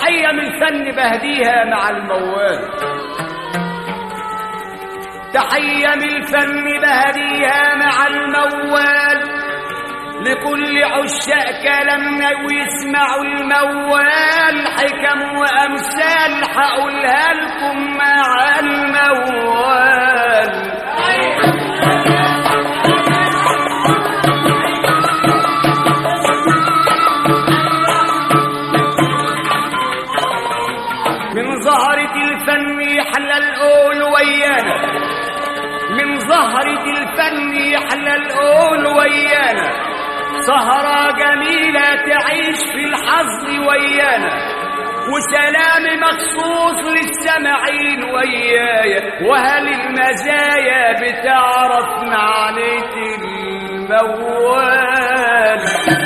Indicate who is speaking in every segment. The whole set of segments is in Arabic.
Speaker 1: تحية من الفن بهديها مع الموال، تحية من الفن بهديها مع الموال، لكل عشاق كلامنا ويسمعوا الموال، حكم وأمثال حقولها لكم مع الموال. من زهرة الفن يحلى القول ويانا، من زهرة الفن يحلى القول ويانا، سهرة جميلة تعيش في الحظ ويانا، وسلام مخصوص للسامعين ويايا، وهل المزايا بتعرف معنى الموال.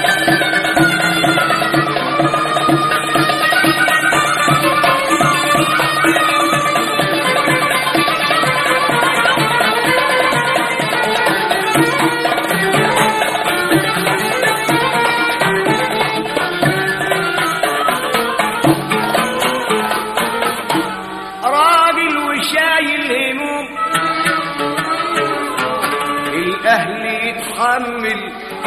Speaker 1: الأهل يتحمل،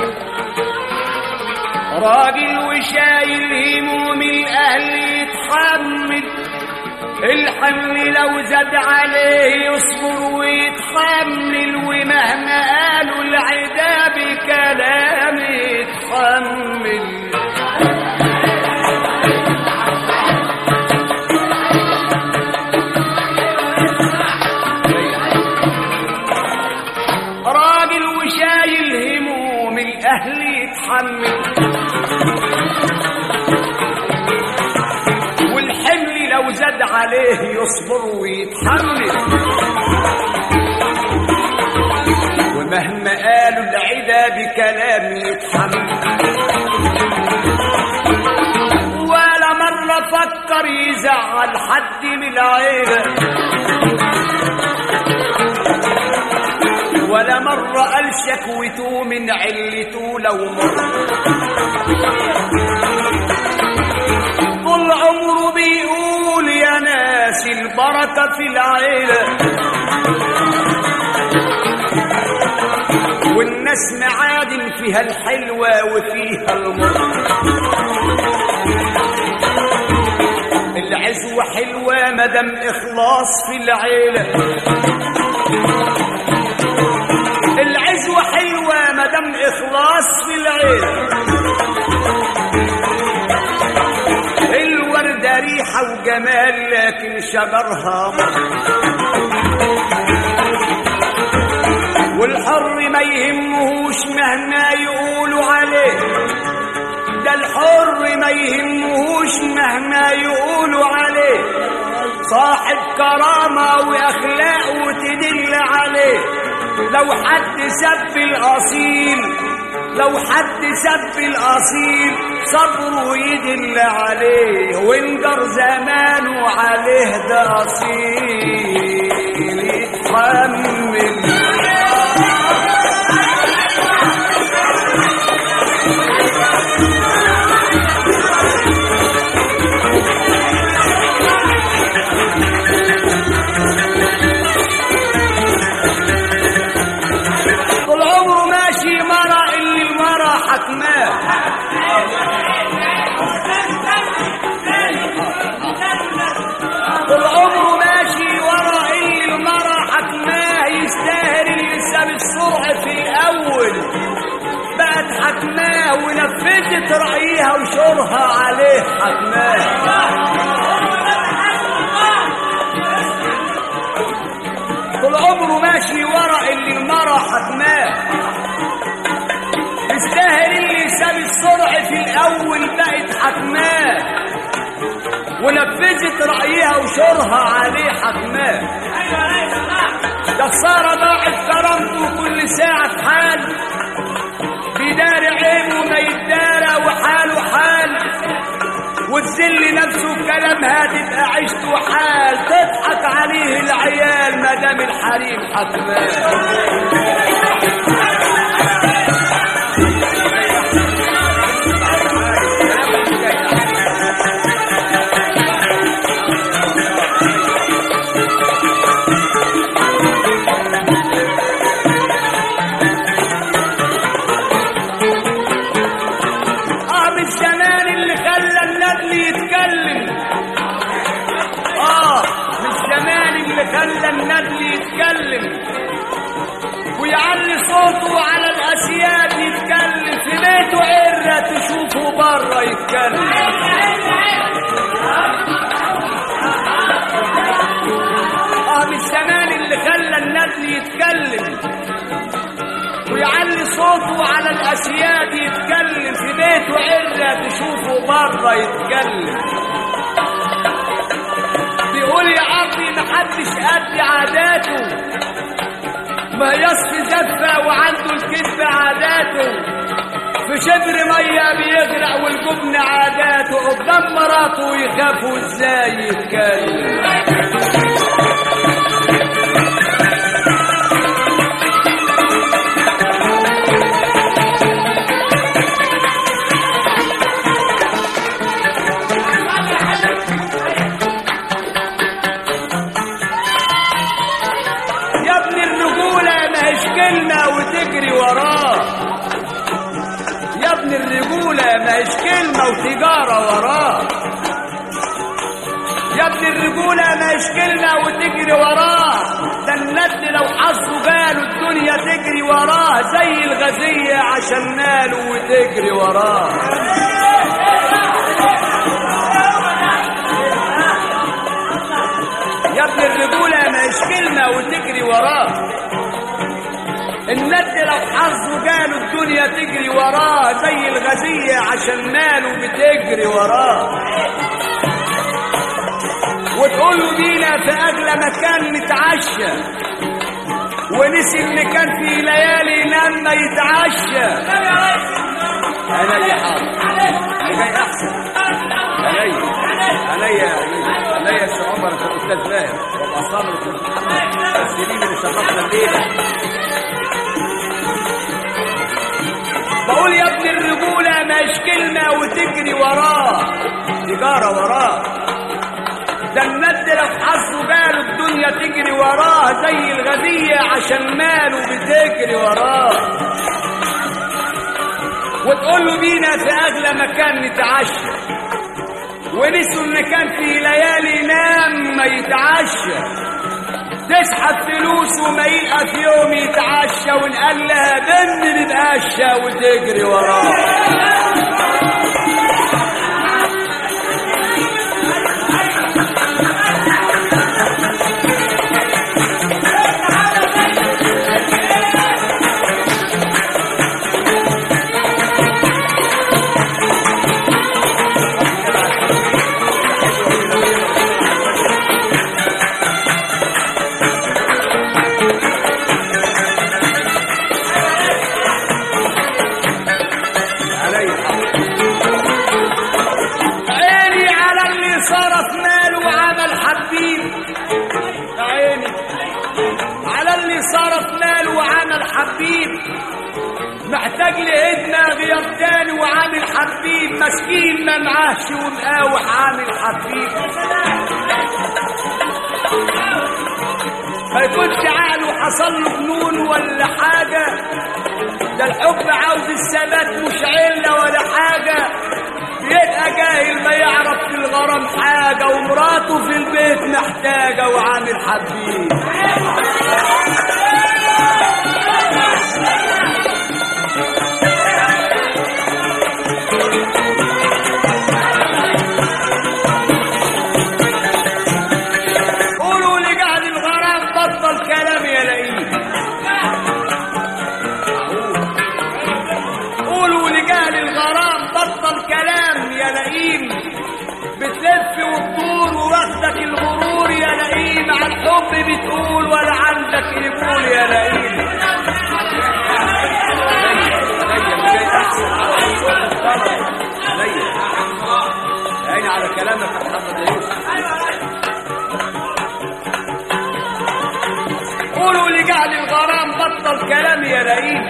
Speaker 1: راجل وشايل هموم الأهل يتحمل، الحمل لو زاد عليه يصبر ويتحمل، ومهما قالوا العدا بكلام يتحمل. الأهل يتحمل، والحمل لو زاد عليه يصبر ويتحمل، ومهما قالوا العدا بكلام يتحمل، ولا مرة فكر يزعل حد من العيلة، ولا مرة قال شكوته من علته لو مرة، طول عمره بيقول يا ناس البركة في العيلة، والناس معادن فيها الحلوة وفيها المرة، العزوة حلوة مدام إخلاص في العيلة، العزوة حلوة مدام إخلاص في العيلة، الوردة ريحة وجمال لكن شجرها مر، والحر ما يهمهوش مهما يقولوا عليه، ده الحر ما يهمهوش مهما يقولوا عليه، صاحب كرامة وأخلاق وتدل عليه، لو حد سب الأصيل، لو حد سب الأصيل صبره يدل عليه، وانجر زمانه عليه ده أصيل يتحمل. طول عمره ماشي ورا المرأة حكماه، يستاهل يلسى بالسرعة في الأول، بقت حكماه ونفذت رأيها وشورها عليه حكماه. طول عمره ماشي ورا المرأة حكماه، يستاهل يلسى بالسرعة في الأول، بقت حكماه ونفذت رأيها وشورها عليه حكماه. ده خسارة ضاعت كرامته كل ساعة في حال، بيداري عيبه ما يتدارى وحاله حال، وتذل نفسه بكلامها تبقى عيشته حال، تضحك عليه العيال مدام الحريم حكماه. يتكلم ويعلي صوته على الاسياد يتكلم، في بيته عرة تشوفه بره يتكلم. من الزمان اللي خلى النبي يتكلم ويعلي صوته على الاسياد يتكلم، في بيته عرة تشوفه بره يتكلم. بيقول يا عمي محدش قد عاداته، ما يصفي زفة وعنده الكذب عاداته، في شبر مية بيغرق والجبن عاداته، قدام مراته يخافوا ازاي يتكلم. وتجري وراه يا ابن الرجولة، ما هيش كلمة وتجارة وراه يا ابن الرجولة، ما هيش كلمة وتجري وراه، ده الند لو حظه جاله الدنيا تجري وراه، زي الغزية عشان ناله وتجري وراه. يا ابن الرجولة ما هيش كلمة وتجري وراه، الند لو حظه جاله الدنيا تجري وراه، زي الغزية عشان ماله بتجري وراه. وتقول له بينا في اغلى مكان نتعشى، ونسي اللي كان في ليالي لما يتعشى. انا اللي حاضر اللي جاي احسن عليا يا سي عمر، انت استاذ فاهم وابقى صابر السنين اللي شرفنا الليله. بقول يا ابن الرجولة ماش كلمة وتجري وراه، تجارة وراه، ده الند لو حظه جاله الدنيا تجري وراه، زي الغبية عشان ماله بتجري وراه. وتقول له بينا في اغلى مكان نتعشى، ونسوا ان كان في ليالي نام ما يتعشى، تسحب فلوس وما يلقى في يوم يتعشى، ونقال لها بن نتعشى وتجري وراه. محتاج لإدنا غياب تاني وعامل حبيب، مسكين ما معاهش ومقاوح عامل حبيب. ما يكونش عقله حصل له جنون ولا حاجة، ده الحب عاوز الثبات مش علة ولا حاجة، بيبقى جاهل ما يعرف في الغرام حاجة، ومراته في البيت محتاجة وعامل حبيب. بتلف وتدور وواخدك الغرور يا لئيم، على الحب بتقول ولا عندك قبول يا لئيم. عيني على كلامك يا محمد يوسف. قولوا لجعل الغرام بطل كلام يا لئيم،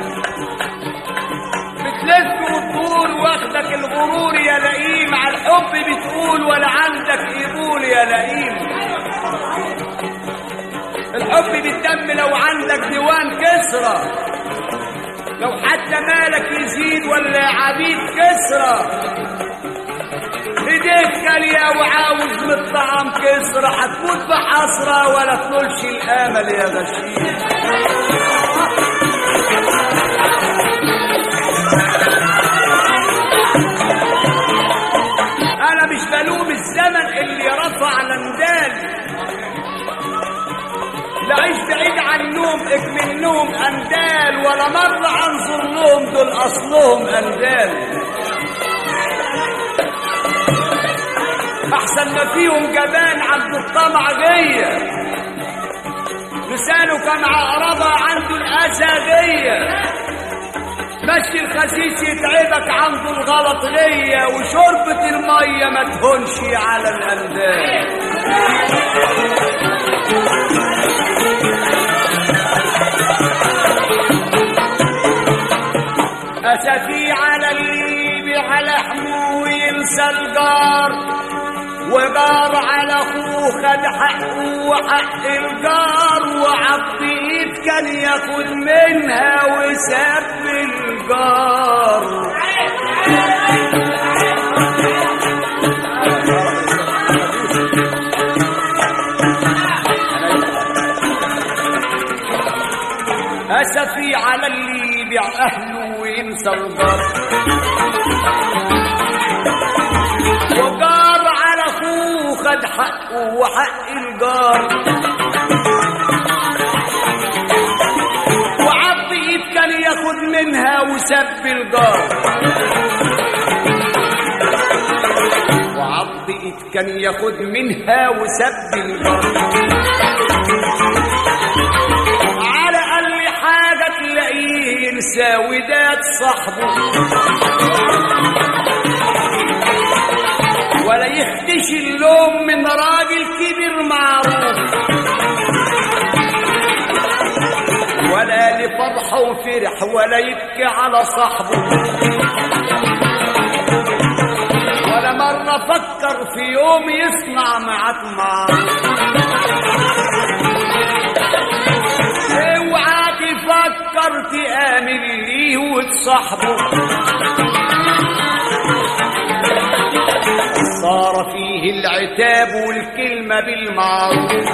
Speaker 1: بتلف وتدور واخدك الغرور يا لئيم، على الحب بتقول ولا عندك قبول يا لئيم. الحب بالدم لو عندك ديوان كسرى، لو حتى مالك يزيد ولا عبيد كسرى، ايديك كاليا وعاوز من الطعام كسرة، هتموت بحسرة ولا تنولش الامل يا غشيم. انا مش بلوم الزمن اللي رفع الاندال، لا عيش بعيد عنهم اكمنهم اندال، ولا مرة انظر لهم دول اصلهم اندال. احسن ما فيهم جبان عند الطمع غية، لسانه كان عقربة عنده الاساغية، مشي الخسيس يتعبك عنده الغلط ليا، وشربة المية ما تهونش على الاندال. أسفي على الليبي على حمو ينسى الجار، وجار على أخوه خد حقه وحق الجار، وعض إيد كان ياخد منها وساب الجار. أسفي على اللي يبيع أهله وينسى الجار، وجار على أخوه خد حقه وحق الجار، وعض إيد كان ياخد منها وسب الجار، وعض إيد كان ياخد منها وسب الجار. حاجة تلاقيه ينسى وداد صاحبه، ولا يخدش اللوم من راجل كبير معروف، ولا لفرحه وفرح ولا يبكي على صاحبه، ولا مرة فكر في يوم يصنع معاك معروف. اوعى تفكر تآمن ليه وتصاحبه، صار فيه العتاب والكلمة بالمعروف،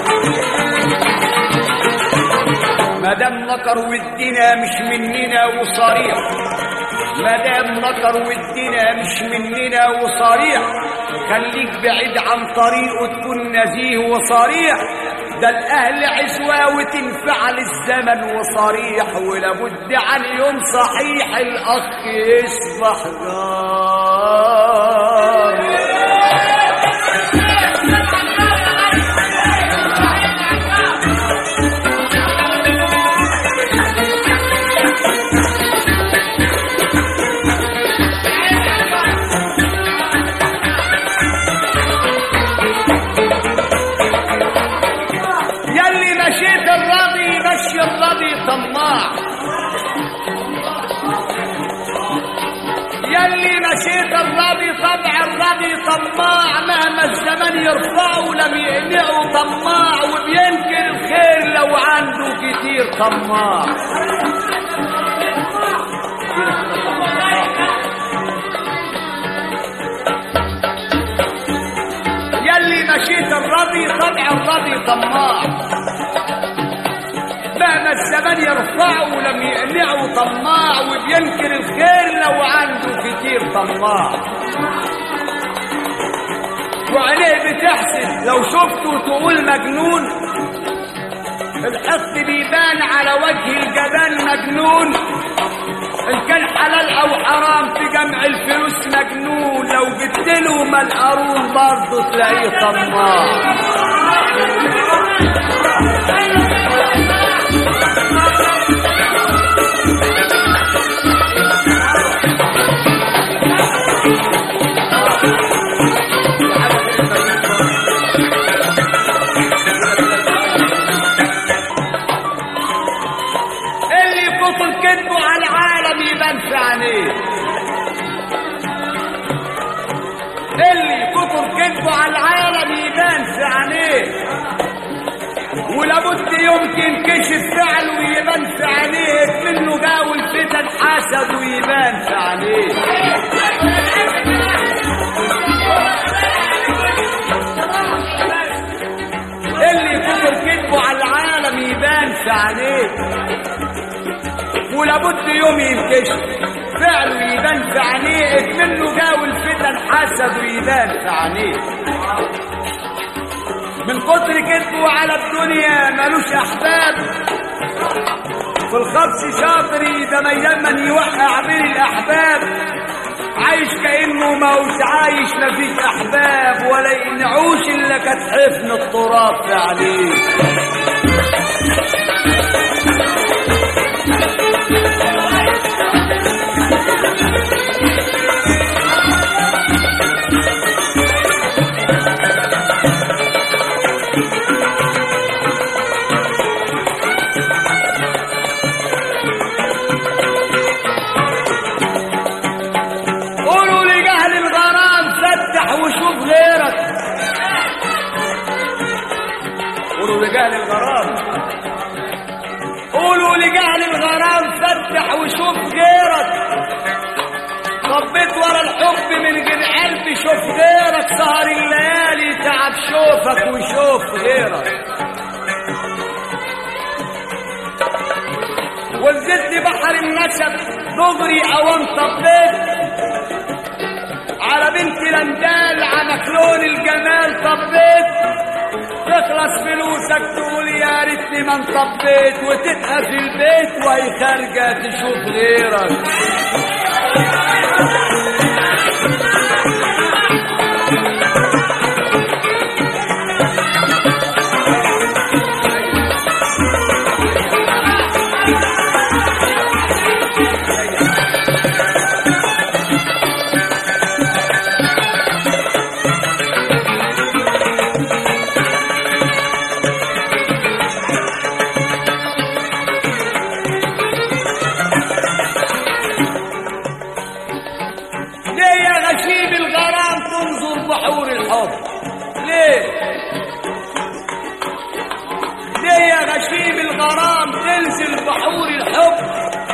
Speaker 1: مادام نكر ودنا مش مننا وصريح، مادام نكر ودنا مش مننا وصريح، خليك بعيد عن طريقه تكون نزيه وصريح، ده الأهل عزوة وتنفعل الزمن وصريح، ولابد عن يوم صحيح الأخ يصبح جار. الراضي طماع، يلي مشيت الراضي طبع الراضي طماع، مهما الزمن يرفعه لم يقنعه طماع، وبينكر الخير لو عنده كتير طماع. يلي مشيت الراضي طبع الراضي طماع، مهما الزمن يرفعه لم يقنعه طماع، وبينكر الخير لو عنده كتير طماع، وعليه بتحسد لو شفته تقول مجنون، الحقد بيبان على وجه الجبان مجنون، إن كان حلال أو حرام في جمع الفلوس مجنون، لو جبتله ما القارون برضه تلاقيه طماع. كذبوا على العالم يبان في عينيه، اللي كتر كذبوا على العالم يبان في عينيه، ولابد يمكن كشف فعله ويبان في عينيه، منه جاو الفتن حسد ويبان في عينيه. عينيه، ولابد يوم ينكشف فعله يبان في عينيه، منه جاو الفتن حسده يبان في عينيه. من كتر كذبه على الدنيا ملوش احباب، في الخبز شاطري ده ميمن يوقع بين الاحباب، عايش كانه موت عايش مفيش احباب، ولا ينعوش الا كانت حفن التراب في عليه. وشوف غيرك، قولوا لجهل الغرام، قولوا لجهل الغرام فتح وشوف غيرك، طبيت ورا الحب من غير قلبي شوف غيرك، سهر الليالي تعب شوفك وشوف غيرك. ونزلت بحر النسب دغري اوان طبيت على بنت لندال عمك لون الجمال، طبيت تخلص فلوسك تقول يا ريتني ما انطبيت، وتبقى في البيت وهي خارجه تشوف غيرك. بحور الحب ليه؟ ليه يا غشيم الغرام تنزل بحور الحب؟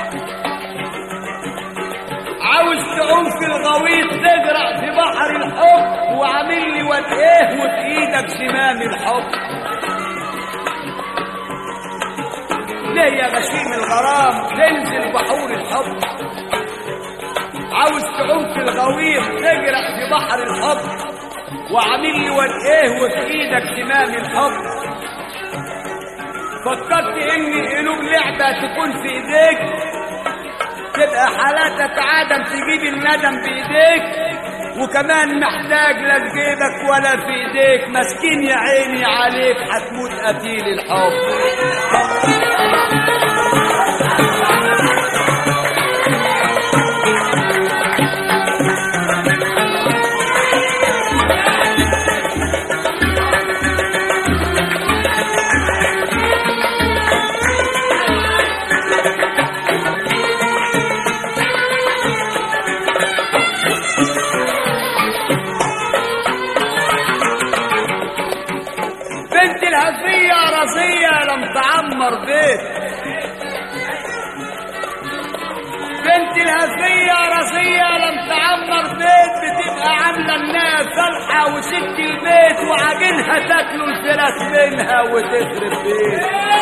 Speaker 1: عاوز تعوم في الغويط تغرق في بحر الحب، وعامل لي واد ايه وفي ايدك زمام الحب. ليه يا غشيم الغرام تنزل بحور الحب؟ عاوز تعوم في الغويط تغرق في بحر الحب، وعامل لي واد ايه وفي ايدك زمام الحب. فكرت ان قلوب لعبه تكون في ايديك، تبقى حالاتك عدم تجيب الندم بايديك، وكمان محتاج لا في جيبك ولا في ايديك، مسكين يا عيني عليك هتموت قتيل الحب. بنت الهفية رزية لم تعمر بيت، بنت الهفية رزية لم تعمر بيت، بتبقى عاملة انها فلحة وست البيت، وعجنها تاكلوا الفراخ منها وتخرب بيت.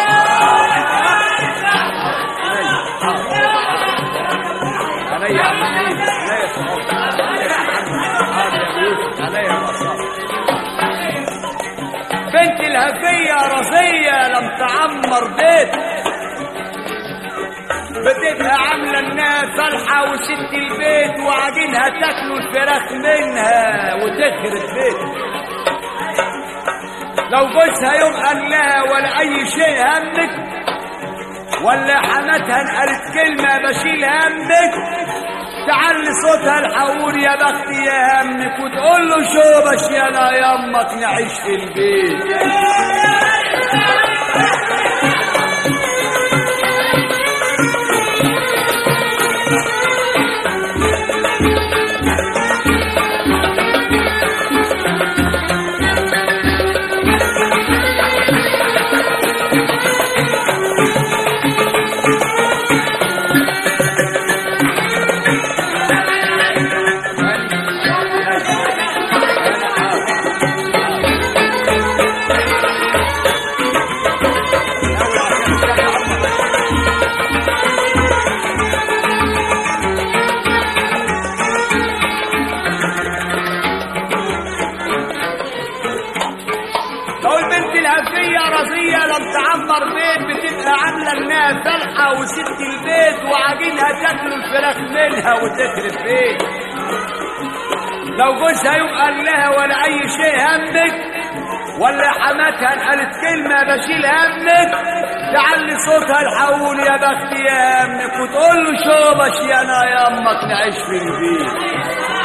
Speaker 1: عليا عمين عليا صحاب عليا مصاب. بنت الهفية رزية لم تعمر بيت، بتبقى عاملة انها فلحة وست البيت، وعجينها تاكلوا الفراخ منها وتخرب بيت. لو جوزها يوم قال لها ولا اي شيء همك، ولا حماتها انقالت كلمة بشيل همك، تعلي صوتها الحور يا بختي يا همك، وتقول له شوبش يا لا يمك نعيش في البيت. تعمر بيت بتبقى عامله انها فلحه وست البيت وعاجينها تاكل الفراخ منها وتخرب بيت. لو جوزها يوم قال لها ولا اي شيء همك، ولا حماتها قالت كلمه بشيل همك، تعلي صوتها الحقوني يا بختي يا امك، وتقول له شوبش يا انا يا امك نعيش في البيت.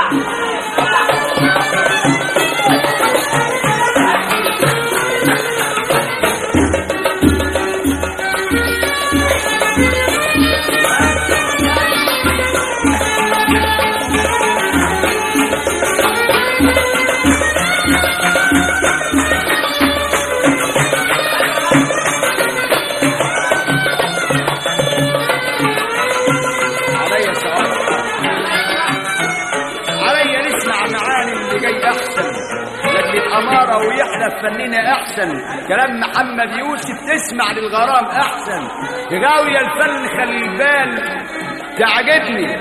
Speaker 1: أمارة ويحلف فننا أحسن، كلام محمد يوسف تسمع للغرام أحسن، تغاوية الفن خلي البال تعجبني،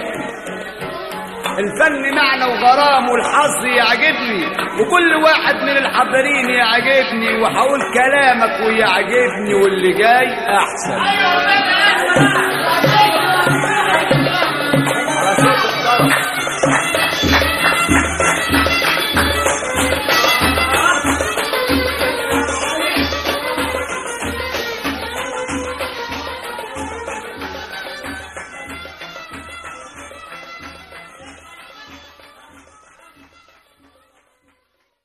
Speaker 1: الفن معنى وغرام والحظ يعجبني، وكل واحد من الحاضرين يعجبني، وحقول كلامك ويعجبني واللي جاي أحسن.